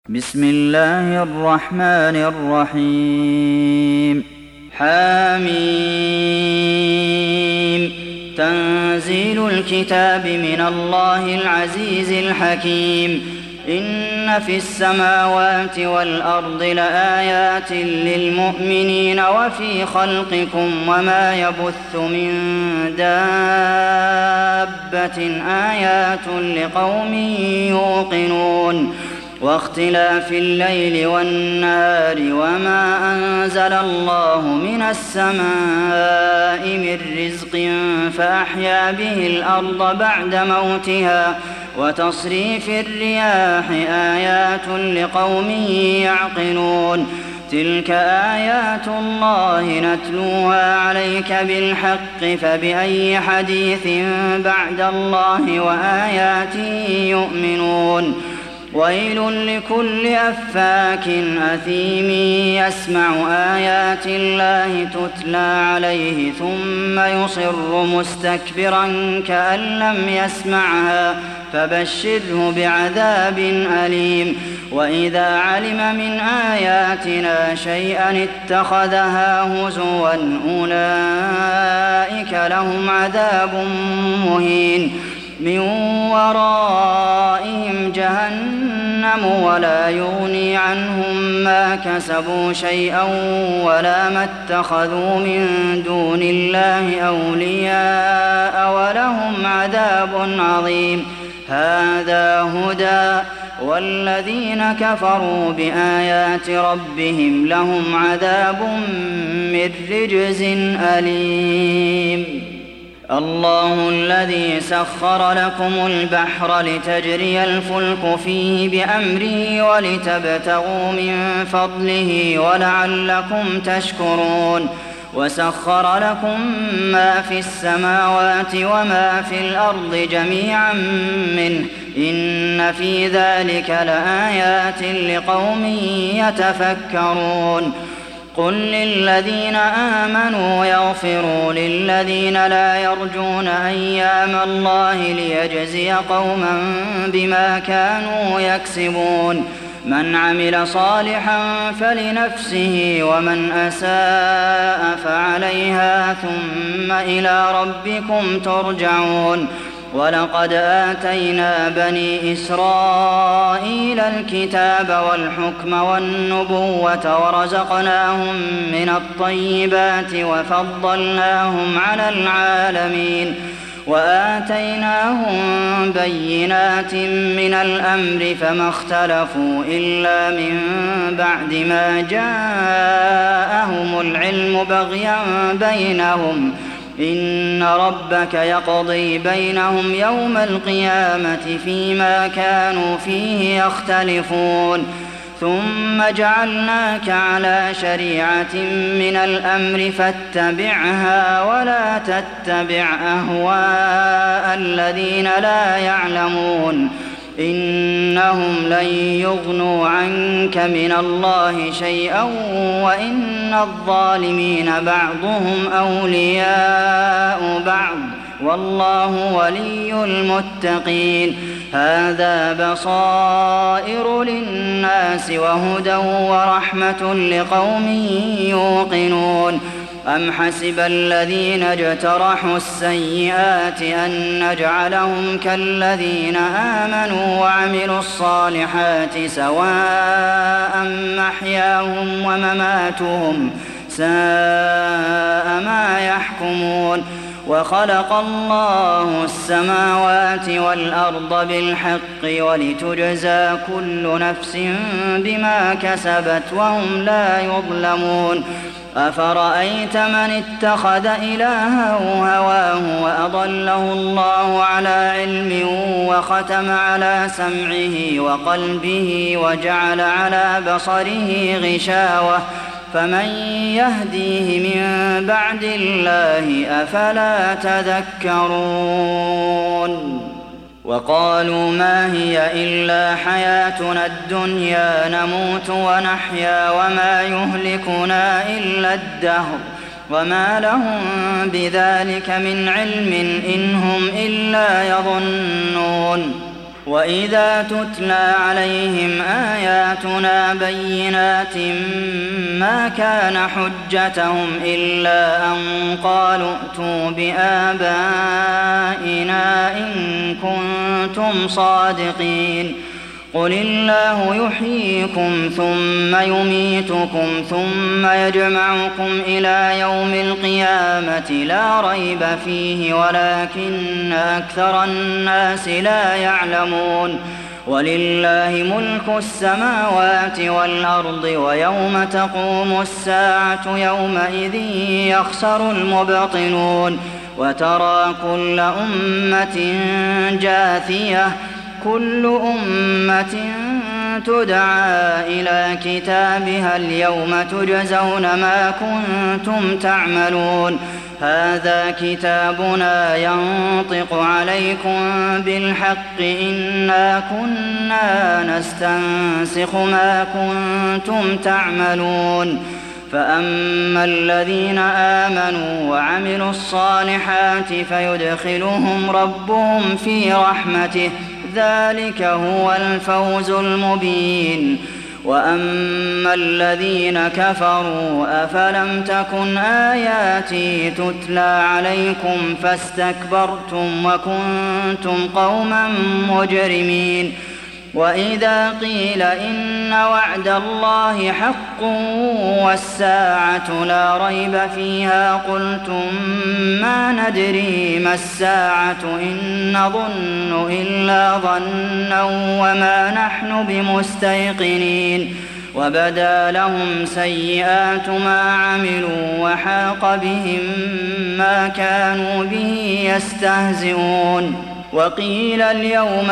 بسم الله الرحمن الرحيم حميم تنزيل الكتاب من الله العزيز الحكيم إن في السماوات والأرض لآيات للمؤمنين وفي خلقكم وما يبث من دابة آيات لقوم يوقنون واختلاف الليل والنهار وما أنزل الله من السماء من رزق فأحيا به الأرض بعد موتها وتصريف الرياح آيات لقوم يعقلون تلك آيات الله نتلوها عليك بالحق فبأي حديث بعد الله وآياته يؤمنون ويل لكل أفاك أثيم يسمع آيات الله تتلى عليه ثم يصر مستكبرا كأن لم يسمعها فبشره بعذاب أليم وإذا علم من آياتنا شيئا اتخذها هزوا أولئك لهم عذاب مهين من ورائهم جهنم ولا يغني عنهم ما كسبوا شيئا ولا ما اتخذوا من دون الله أولياء ولهم عذاب عظيم هذا هدى والذين كفروا بآيات ربهم لهم عذاب من رجز أليم الله الذي سخر لكم البحر لتجري الفلك فيه بأمره ولتبتغوا من فضله ولعلكم تشكرون وسخر لكم ما في السماوات وما في الأرض جميعا منه إن في ذلك لآيات لقوم يتفكرون قل للذين آمنوا يغفروا للذين لا يرجون أيام الله ليجزي قوما بما كانوا يكسبون من عمل صالحا فلنفسه ومن أساء فعليها ثم إلى ربكم ترجعون ولقد آتينا بني إسرائيل الكتاب والحكم والنبوة ورزقناهم من الطيبات وفضلناهم على العالمين وآتيناهم بينات من الأمر فما اختلفوا إلا من بعد ما جاءهم العلم بغيا بينهم إن ربك يقضي بينهم يوم القيامة فيما كانوا فيه يختلفون ثم جعلناك على شريعة من الأمر فاتبعها ولا تتبع أهواء الذين لا يعلمون إنهم لن يغنوا عنك من الله شيئا وإن الظالمين بعضهم أولياء بعض والله ولي المتقين هذا بصائر للناس وهدى ورحمة لقوم يوقنون أم حسب الذين اجترحوا السيئات أن نجعلهم كالذين آمنوا وعملوا الصالحات سواء محياهم ومماتهم ساء ما يحكمون وخلق الله السماوات والأرض بالحق ولتجزى كل نفس بما كسبت وهم لا يظلمون أفرأيت من اتخذ إلهه هواه وأضله الله على علم وختم على سمعه وقلبه وجعل على بصره غشاوة فمن يهديه من بعد الله أفلا تذكرون وقالوا ما هي إلا حياتنا الدنيا نموت ونحيا وما يهلكنا إلا الدهر وما لهم بذلك من علم إن هم إلا يظنون وإذا تتلى عليهم آياتنا بينات ما كان حجتهم إلا أن قالوا ائتوا بآبائنا إن كنتم صادقين قل الله يحييكم ثم يميتكم ثم يجمعكم إلى يوم القيامة لا ريب فيه ولكن أكثر الناس لا يعلمون ولله ملك السماوات والأرض ويوم تقوم الساعة يومئذ يخسر المبطلون وترى كل أمة جاثية كل أمة تدعى إلى كتابها اليوم تجزون ما كنتم تعملون هذا كتابنا ينطق عليكم بالحق إنا كنا نستنسخ ما كنتم تعملون فأما الذين آمنوا وعملوا الصالحات فيدخلهم ربهم في رحمته ذلك هو الفوز المبين وأما الذين كفروا أفلم تكن آياتي تتلى عليكم فاستكبرتم وكنتم قوما مجرمين وإذا قيل إن وعد الله حق والساعة لا ريب فيها قلتم ما ندري ما الساعة إن نظن إلا ظنا وما نحن بمستيقنين وبدا لهم سيئات ما عملوا وحاق بهم ما كانوا به يستهزئون وقيل اليوم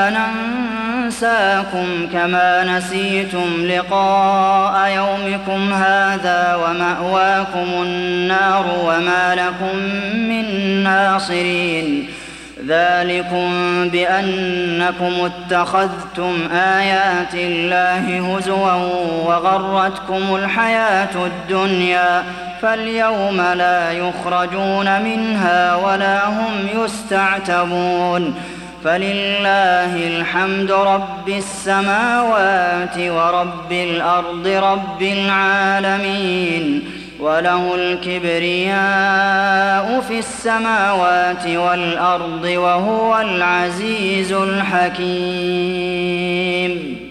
ننساكم كما نسيتم لقاء يومكم هذا ومأواكم النار وما لكم من ناصرين ذلكم بأنكم اتخذتم آيات الله هزوا وغرتكم الحياة الدنيا فاليوم لا يخرجون منها ولا هم يستعتبون فلله الحمد رب السماوات ورب الأرض رب العالمين وله الكبرياء في السماوات والأرض وهو العزيز الحكيم